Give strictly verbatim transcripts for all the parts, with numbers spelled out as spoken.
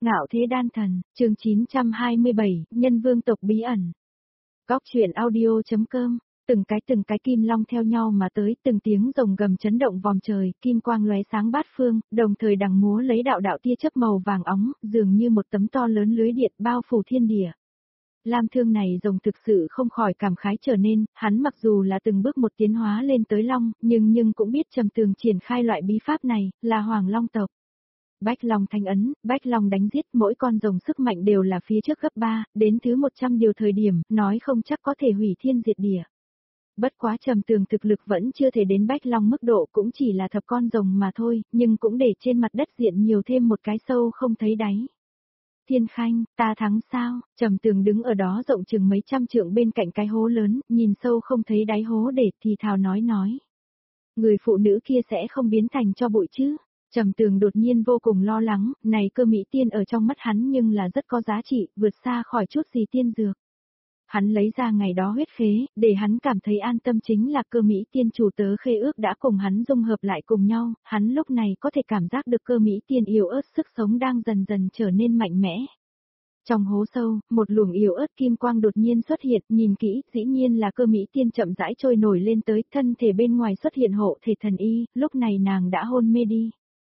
Ngạo thế đan thần, chương chín trăm hai mươi bảy, nhân vương tộc bí ẩn. Góc truyện audio.com, từng cái từng cái kim long theo nhau mà tới, từng tiếng rồng gầm chấn động vòm trời, kim quang lóe sáng bát phương, đồng thời đằng múa lấy đạo đạo tia chớp màu vàng óng, dường như một tấm to lớn lưới điện bao phủ thiên địa. Lam Thương này rồng thực sự không khỏi cảm khái trở nên, hắn mặc dù là từng bước một tiến hóa lên tới long, nhưng nhưng cũng biết Trầm Tường triển khai loại bí pháp này, là Hoàng Long tộc. Bách Long thanh ấn, Bách Long đánh giết, mỗi con rồng sức mạnh đều là phía trước gấp ba, đến thứ một trăm điều thời điểm, nói không chắc có thể hủy thiên diệt địa. Bất quá Trầm Tường thực lực vẫn chưa thể đến Bách Long mức độ, cũng chỉ là thập con rồng mà thôi, nhưng cũng để trên mặt đất diện nhiều thêm một cái sâu không thấy đáy. Thiên Khanh, ta thắng sao? Trầm Tường đứng ở đó rộng chừng mấy trăm trượng bên cạnh cái hố lớn, nhìn sâu không thấy đáy hố để thì thào nói nói. Người phụ nữ kia sẽ không biến thành cho bụi chứ? Trầm Tường đột nhiên vô cùng lo lắng, này cơ mỹ tiên ở trong mắt hắn nhưng là rất có giá trị, vượt xa khỏi chút gì tiên dược. Hắn lấy ra ngày đó huyết khế, để hắn cảm thấy an tâm chính là cơ mỹ tiên chủ tớ khê ước đã cùng hắn dung hợp lại cùng nhau, hắn lúc này có thể cảm giác được cơ mỹ tiên yếu ớt sức sống đang dần dần trở nên mạnh mẽ. Trong hố sâu, một luồng yếu ớt kim quang đột nhiên xuất hiện, nhìn kỹ, dĩ nhiên là cơ mỹ tiên chậm rãi trôi nổi lên tới, thân thể bên ngoài xuất hiện hộ thể thần y, lúc này nàng đã hôn mê đi.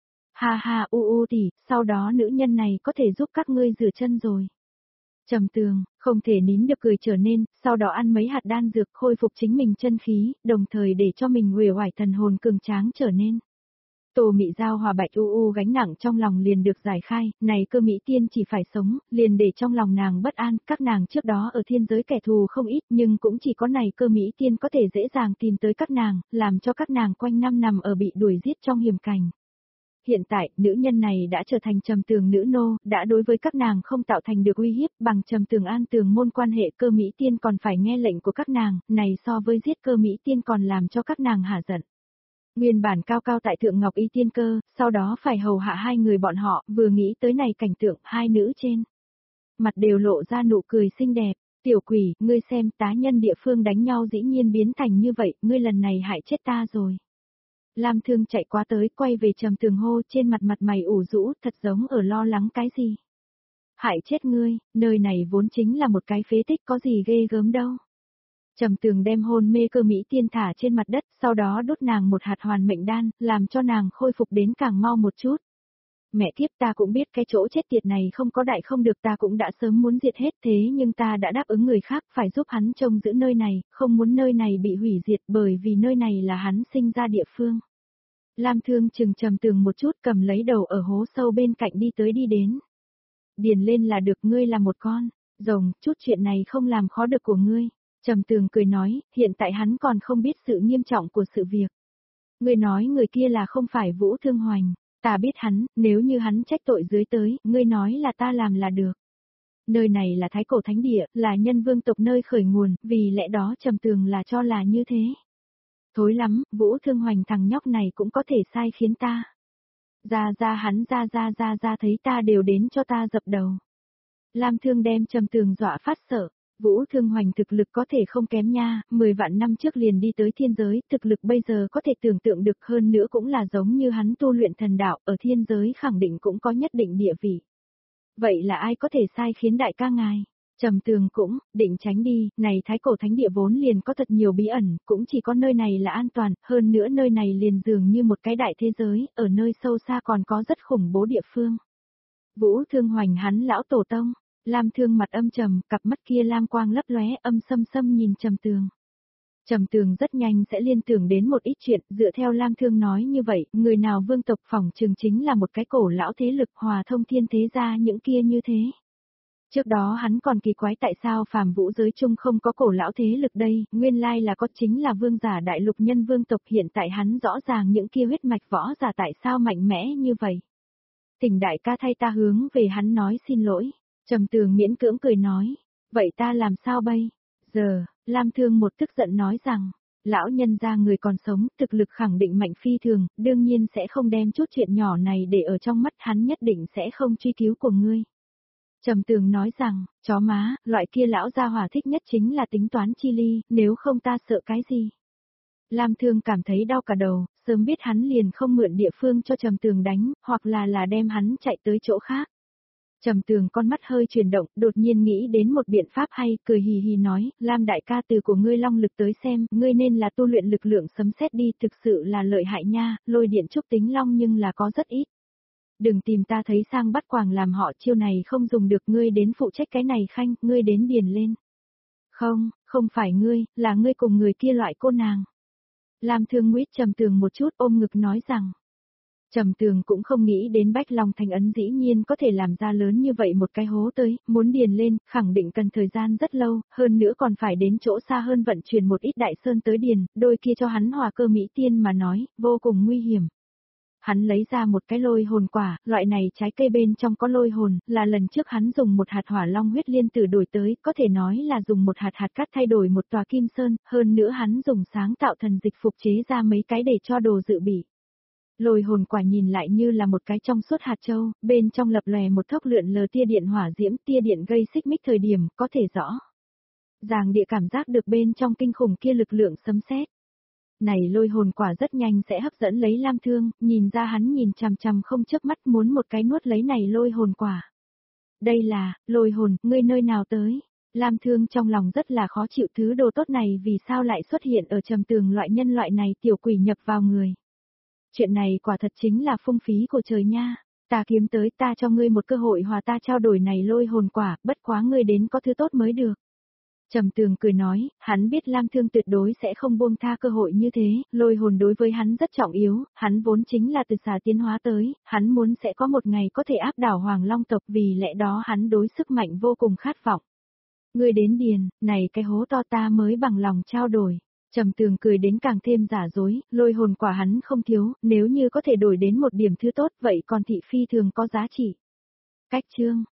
Ha ha u u tỷ, sau đó nữ nhân này có thể giúp các ngươi rửa chân rồi. Trầm Tường, không thể nín được cười trở nên, sau đó ăn mấy hạt đan dược khôi phục chính mình chân khí, đồng thời để cho mình uể oải thần hồn cường tráng trở nên. Tô Mị Giao hòa bạch u u gánh nặng trong lòng liền được giải khai, này cơ mỹ tiên chỉ phải sống, liền để trong lòng nàng bất an, các nàng trước đó ở thiên giới kẻ thù không ít nhưng cũng chỉ có này cơ mỹ tiên có thể dễ dàng tìm tới các nàng, làm cho các nàng quanh năm nằm ở bị đuổi giết trong hiểm cảnh. Hiện tại, nữ nhân này đã trở thành Trầm Tường nữ nô, đã đối với các nàng không tạo thành được uy hiếp, bằng Trầm Tường an tường môn quan hệ cơ mỹ tiên còn phải nghe lệnh của các nàng, này so với giết cơ mỹ tiên còn làm cho các nàng hả giận. Nguyên bản cao cao tại thượng ngọc y tiên cơ, sau đó phải hầu hạ hai người bọn họ, vừa nghĩ tới này cảnh tượng, hai nữ trên. Mặt đều lộ ra nụ cười xinh đẹp, tiểu quỷ, ngươi xem tá nhân địa phương đánh nhau dĩ nhiên biến thành như vậy, ngươi lần này hại chết ta rồi. Lam Thương chạy qua tới, quay về Trầm Tường hô, trên mặt mặt mày ủ rũ, thật giống ở lo lắng cái gì. Hại chết ngươi, nơi này vốn chính là một cái phế tích có gì ghê gớm đâu. Trầm Tường đem hôn mê cơ mỹ tiên thả trên mặt đất, sau đó đút nàng một hạt hoàn mệnh đan, làm cho nàng khôi phục đến càng mau một chút. Mẹ kiếp, ta cũng biết cái chỗ chết tiệt này không có đại không được, ta cũng đã sớm muốn diệt hết, thế nhưng ta đã đáp ứng người khác phải giúp hắn trông giữ nơi này, không muốn nơi này bị hủy diệt bởi vì nơi này là hắn sinh ra địa phương. Lam Thương chừng Trầm Tường một chút, cầm lấy đầu ở hố sâu bên cạnh đi tới đi đến. Điền lên là được, ngươi là một con rồng, chút chuyện này không làm khó được của ngươi. Trầm Tường cười nói, hiện tại hắn còn không biết sự nghiêm trọng của sự việc. Ngươi nói người kia là không phải Vũ Thương Hoành, ta biết hắn, nếu như hắn trách tội dưới tới, ngươi nói là ta làm là được. Nơi này là Thái Cổ Thánh Địa, là nhân vương tộc nơi khởi nguồn, vì lẽ đó Trầm Tường là cho là như thế. Thối lắm, Vũ Thương Hoành thằng nhóc này cũng có thể sai khiến ta. Ra ra hắn ra ra ra ra thấy ta đều đến cho ta dập đầu. Lam Thương đem Trầm Tường dọa phát sợ. Vũ Thương Hoành thực lực có thể không kém nha, mười vạn năm trước liền đi tới thiên giới, thực lực bây giờ có thể tưởng tượng được, hơn nữa cũng là giống như hắn tu luyện thần đạo, ở thiên giới khẳng định cũng có nhất định địa vị. Vậy là ai có thể sai khiến đại ca ngài? Trầm Tường cũng, định tránh đi, này Thái Cổ Thánh Địa vốn liền có thật nhiều bí ẩn, cũng chỉ có nơi này là an toàn, hơn nữa nơi này liền dường như một cái đại thế giới, ở nơi sâu xa còn có rất khủng bố địa phương. Vũ Thương Hoành hắn lão tổ tông. Lam Thương mặt âm trầm, cặp mắt kia lam quang lấp lóe, âm sâm sâm nhìn Trầm Tường. Trầm Tường rất nhanh sẽ liên tưởng đến một ít chuyện, dựa theo Lam Thương nói như vậy, người nào vương tộc phỏng trường chính là một cái cổ lão thế lực hòa thông thiên thế gia những kia như thế. Trước đó hắn còn kỳ quái tại sao phàm vũ giới chung không có cổ lão thế lực đây, nguyên lai là có chính là vương giả đại lục nhân vương tộc, hiện tại hắn rõ ràng những kia huyết mạch võ giả tại sao mạnh mẽ như vậy. Tình đại ca thay ta hướng về hắn nói xin lỗi. Trầm Tường miễn cưỡng cười nói, vậy ta làm sao bây giờ? Lam Thương một tức giận nói rằng, lão nhân gia người còn sống, thực lực khẳng định mạnh phi thường, đương nhiên sẽ không đem chút chuyện nhỏ này để ở trong mắt, hắn nhất định sẽ không truy cứu của ngươi. Trầm Tường nói rằng, chó má, loại kia lão gia hỏa thích nhất chính là tính toán chi ly, nếu không ta sợ cái gì? Lam Thương cảm thấy đau cả đầu, sớm biết hắn liền không mượn địa phương cho Trầm Tường đánh, hoặc là là đem hắn chạy tới chỗ khác. Trầm Tường con mắt hơi chuyển động, đột nhiên nghĩ đến một biện pháp hay, cười hì hì nói, Lam đại ca từ của ngươi long lực tới xem, ngươi nên là tu luyện lực lượng sấm sét đi, thực sự là lợi hại nha, lôi điện trúc tính long nhưng là có rất ít. Đừng tìm ta thấy sang bắt quàng làm họ, chiêu này không dùng được, ngươi đến phụ trách cái này khanh, ngươi đến điền lên. Không, không phải ngươi, là ngươi cùng người kia loại cô nàng. Lam Thương Nguyệt Trầm Tường một chút ôm ngực nói rằng. Trầm Tường cũng không nghĩ đến Bách Long Thành ấn dĩ nhiên có thể làm ra lớn như vậy một cái hố tới, muốn điền lên, khẳng định cần thời gian rất lâu, hơn nữa còn phải đến chỗ xa hơn vận chuyển một ít đại sơn tới điền, đôi kia cho hắn hòa cơ mỹ tiên mà nói, vô cùng nguy hiểm. Hắn lấy ra một cái lôi hồn quả, loại này trái cây bên trong có lôi hồn, là lần trước hắn dùng một hạt hỏa long huyết liên tử đổi tới, có thể nói là dùng một hạt hạt cát thay đổi một tòa kim sơn, hơn nữa hắn dùng sáng tạo thần dịch phục chế ra mấy cái để cho đồ dự bị. Lôi hồn quả nhìn lại như là một cái trong suốt hạt châu, bên trong lập lòe một thốc lượn lờ tia điện hỏa diễm, tia điện gây xích mích thời điểm, có thể rõ ràng địa cảm giác được bên trong kinh khủng kia lực lượng sấm sét. Này lôi hồn quả rất nhanh sẽ hấp dẫn lấy Lam Thương, nhìn ra hắn nhìn chằm chằm không chớp mắt muốn một cái nuốt lấy này lôi hồn quả. Đây là, lôi hồn, ngươi nơi nào tới? Lam Thương trong lòng rất là khó chịu, thứ đồ tốt này vì sao lại xuất hiện ở Trầm Tường loại nhân loại này, tiểu quỷ nhập vào người. Chuyện này quả thật chính là phung phí của trời nha. Ta kiếm tới, ta cho ngươi một cơ hội hòa ta trao đổi này lôi hồn quả, bất quá ngươi đến có thứ tốt mới được. Trầm Tường cười nói, hắn biết Lam Thương tuyệt đối sẽ không buông tha cơ hội như thế, lôi hồn đối với hắn rất trọng yếu, hắn vốn chính là từ xà tiến hóa tới, hắn muốn sẽ có một ngày có thể áp đảo Hoàng Long tộc, vì lẽ đó hắn đối sức mạnh vô cùng khát vọng. Ngươi đến điền, này cái hố to ta mới bằng lòng trao đổi. Trầm Tường cười đến càng thêm giả dối, lôi hồn quả hắn không thiếu, nếu như có thể đổi đến một điểm thứ tốt vậy còn thị phi thường có giá trị. Cách chương